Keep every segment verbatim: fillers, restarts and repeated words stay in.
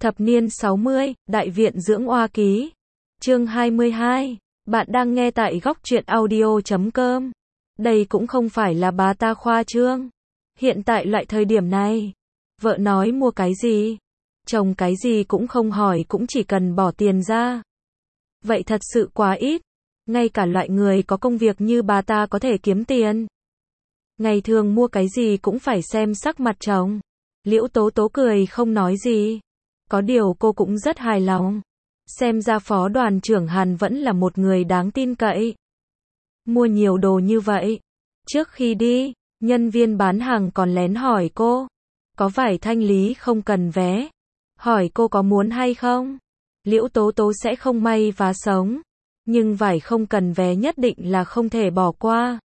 Thập niên sáu mươi, Đại viện dưỡng oa ký. Chương hai mươi hai. Bạn đang nghe tại góc truyện audio chấm com. Đây cũng không phải là bà ta khoa trương. Hiện tại loại thời điểm này, vợ nói mua cái gì, chồng cái gì cũng không hỏi cũng chỉ cần bỏ tiền ra. Vậy thật sự quá ít. Ngay cả loại người có công việc như bà ta có thể kiếm tiền. Ngày thường mua cái gì cũng phải xem sắc mặt chồng. Liễu Tố Tố cười không nói gì. Có điều cô cũng rất hài lòng. Xem ra phó đoàn trưởng Hàn vẫn là một người đáng tin cậy. Mua nhiều đồ như vậy. Trước khi đi, nhân viên bán hàng còn lén hỏi cô. Có vải thanh lý không cần vé. Hỏi cô có muốn hay không. Liễu Tố Tố sẽ không may vá sống. Nhưng vải không cần vé nhất định là không thể bỏ qua.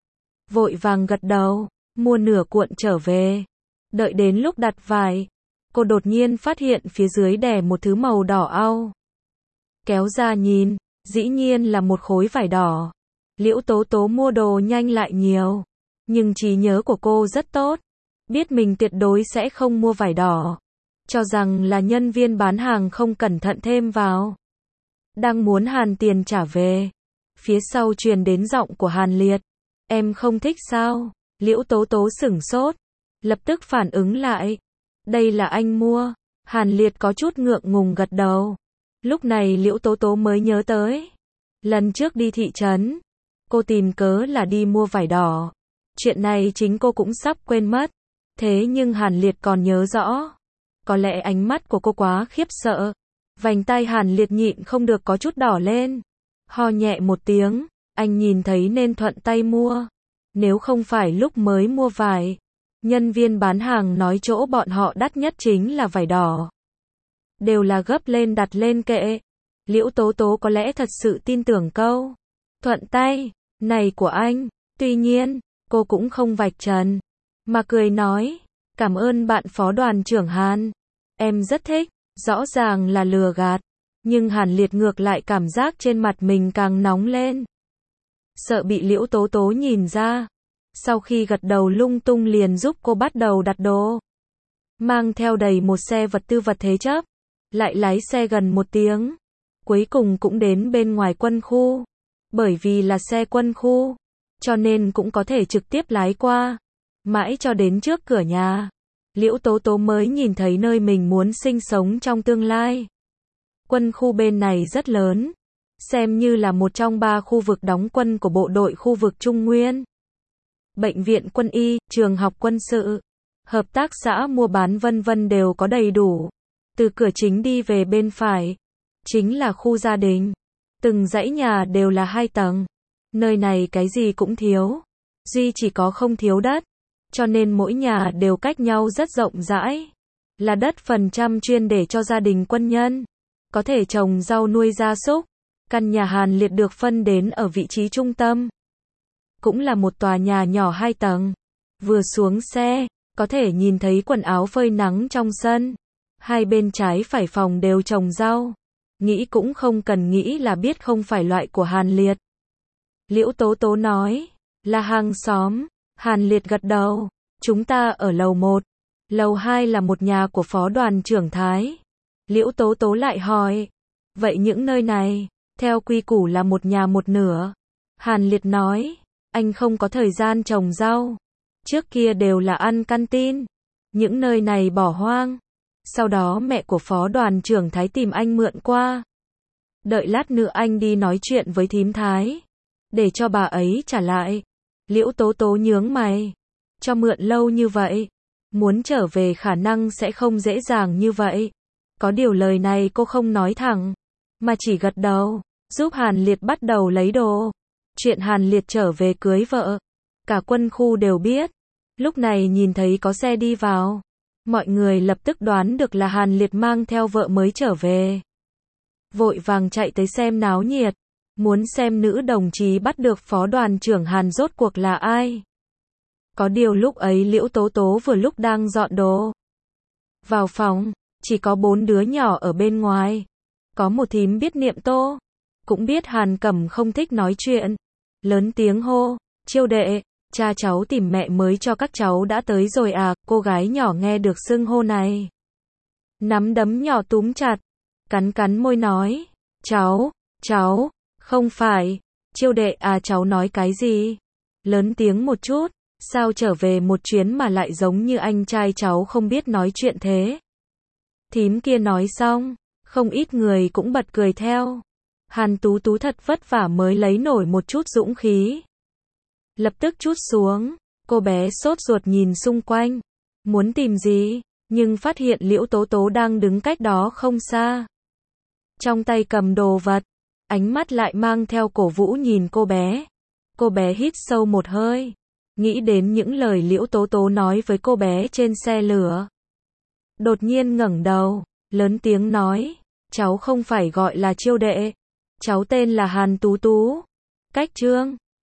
Vội vàng gật đầu, mua nửa cuộn trở về. Đợi đến lúc đặt vải, cô đột nhiên phát hiện phía dưới đè một thứ màu đỏ au. Kéo ra nhìn, dĩ nhiên là một khối vải đỏ. Liễu Tố Tố mua đồ nhanh lại nhiều, nhưng trí nhớ của cô rất tốt. Biết mình tuyệt đối sẽ không mua vải đỏ. Cho rằng là nhân viên bán hàng không cẩn thận thêm vào. Đang muốn Hàn tiền trả về. Phía sau truyền đến giọng của Hàn Liệt. Em không thích sao? Liễu Tố Tố sửng sốt. Lập tức phản ứng lại. Đây là anh mua. Hàn Liệt có chút ngượng ngùng gật đầu. Lúc này Liễu Tố Tố mới nhớ tới. Lần trước đi thị trấn, cô tìm cớ là đi mua vải đỏ. Chuyện này chính cô cũng sắp quên mất. Thế nhưng Hàn Liệt còn nhớ rõ. Có lẽ ánh mắt của cô quá khiếp sợ. Vành tai Hàn Liệt nhịn không được có chút đỏ lên. Ho nhẹ một tiếng. Anh nhìn thấy nên thuận tay mua. Nếu không phải lúc mới mua vải, nhân viên bán hàng nói chỗ bọn họ đắt nhất chính là vải đỏ. Đều là gấp lên đặt lên kệ. Liễu Tố Tố có lẽ thật sự tin tưởng câu thuận tay này của anh. Tuy nhiên, cô cũng không vạch trần, mà cười nói, cảm ơn bạn phó đoàn trưởng Hàn. Em rất thích, rõ ràng là lừa gạt. Nhưng Hàn Liệt ngược lại cảm giác trên mặt mình càng nóng lên. Sợ bị Liễu Tố Tố nhìn ra. Sau khi gật đầu lung tung liền giúp cô bắt đầu đặt đồ. Mang theo đầy một xe vật tư vật thế chấp. Lại lái xe gần một tiếng. Cuối cùng cũng đến bên ngoài quân khu. Bởi vì là xe quân khu, cho nên cũng có thể trực tiếp lái qua. Mãi cho đến trước cửa nhà, Liễu Tố Tố mới nhìn thấy nơi mình muốn sinh sống trong tương lai. Quân khu bên này rất lớn. Xem như là một trong ba khu vực đóng quân của bộ đội khu vực Trung Nguyên. Bệnh viện quân y, trường học quân sự, hợp tác xã mua bán vân vân đều có đầy đủ. Từ cửa chính đi về bên phải, chính là khu gia đình. Từng dãy nhà đều là hai tầng. Nơi này cái gì cũng thiếu. Duy chỉ có không thiếu đất. Cho nên mỗi nhà đều cách nhau rất rộng rãi. Là đất phần trăm chuyên để cho gia đình quân nhân. Có thể trồng rau nuôi gia súc. Căn nhà Hàn Liệt được phân đến ở vị trí trung tâm. Cũng là một tòa nhà nhỏ hai tầng. Vừa xuống xe, có thể nhìn thấy quần áo phơi nắng trong sân. Hai bên trái phải phòng đều trồng rau. Nghĩ cũng không cần nghĩ là biết không phải loại của Hàn Liệt. Liễu Tố Tố nói, là hàng xóm. Hàn Liệt gật đầu, chúng ta ở lầu một. Lầu hai là một nhà của phó đoàn trưởng Thái. Liễu Tố Tố lại hỏi, vậy những nơi này, theo quy củ là một nhà một nửa. Hàn Liệt nói, anh không có thời gian trồng rau. Trước kia đều là ăn canteen. Những nơi này bỏ hoang. Sau đó mẹ của phó đoàn trưởng Thái tìm anh mượn qua. Đợi lát nữa anh đi nói chuyện với thím Thái. Để cho bà ấy trả lại. Liễu Tố Tố nhướng mày. Cho mượn lâu như vậy. Muốn trở về khả năng sẽ không dễ dàng như vậy. Có điều lời này cô không nói thẳng. Mà chỉ gật đầu. Giúp Hàn Liệt bắt đầu lấy đồ. Chuyện Hàn Liệt trở về cưới vợ. Cả quân khu đều biết. Lúc này nhìn thấy có xe đi vào. Mọi người lập tức đoán được là Hàn Liệt mang theo vợ mới trở về. Vội vàng chạy tới xem náo nhiệt. Muốn xem nữ đồng chí bắt được phó đoàn trưởng Hàn rốt cuộc là ai. Có điều lúc ấy Liễu Tố Tố vừa lúc đang dọn đồ. Vào phòng, chỉ có bốn đứa nhỏ ở bên ngoài. Có một thím biết niệm tô. Cũng biết Hàn Cẩm không thích nói chuyện. Lớn tiếng hô, Chiêu đệ, cha cháu tìm mẹ mới cho các cháu đã tới rồi à. Cô gái nhỏ nghe được xưng hô này. nắm đấm nhỏ túm chặt, cắn cắn môi nói, cháu, cháu, không phải, Chiêu đệ à cháu nói cái gì? Lớn tiếng một chút, sao trở về một chuyến mà lại giống như anh trai cháu không biết nói chuyện thế? Thím kia nói xong, không ít người cũng bật cười theo. Hàn Tú Tú thật vất vả mới lấy nổi một chút dũng khí. Lập tức trút xuống, cô bé sốt ruột nhìn xung quanh, muốn tìm gì, nhưng phát hiện Liễu Tố Tố đang đứng cách đó không xa. Trong tay cầm đồ vật, ánh mắt lại mang theo cổ vũ nhìn cô bé. Cô bé hít sâu một hơi, nghĩ đến những lời Liễu Tố Tố nói với cô bé trên xe lửa. Đột nhiên ngẩng đầu, lớn tiếng nói, cháu không phải gọi là Chiêu đệ, cháu tên là Hàn Tú Tú. Cách Trương,